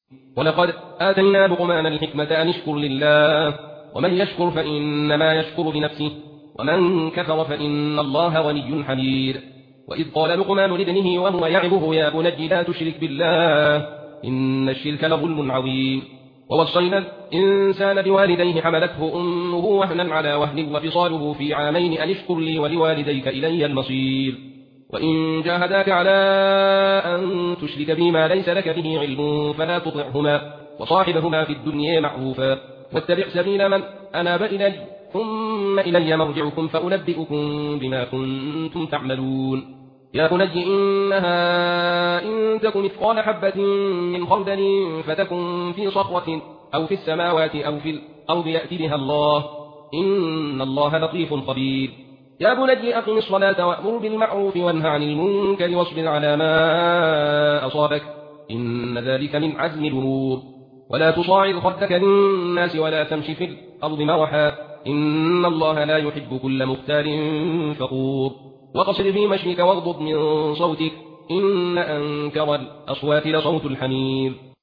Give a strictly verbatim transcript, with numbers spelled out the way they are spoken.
ولقد آتينا لقمان الحكمة أن اشكر لله ومن يشكر فإنما يشكر لنفسه ومن كفر فإن الله غني حميد. وإذ قال لقمان لابنه وهو يعظه يا بني لا تشرك بالله إن الشرك لظلم عظيم. ووصينا الإنسان بوالديه حملته أمه وهنا على وهن وفصاله في عامين أن اشكر لي ولوالديك إلي المصير. وإن جاهداك على أن تشرك بي ما ليس لك به علم فلا تطعهما وصاحبهما في الدنيا معروفا واتبع سبيل من أناب إلي ثم إلي مرجعكم فأنبئكم بما كنتم تعملون. يا بني إنها إن تكن مثقال حبة من خردل فتكن في صخرة أو في السماوات أو في الأرض يأت بها الله إن الله لطيف خبير. يا بني أقم الصلاة وأمر بالمعروف وانه عن المنكر واصبر على ما أصابك إن ذلك من عزم الأمور. ولا تصاعد خدك للناس ولا تمشي في الأرض مرحا إن الله لا يحب كل مختال فخور. وقصد في مشيك واغضض من صوتك إن أنكر الأصوات لصوت الحمير.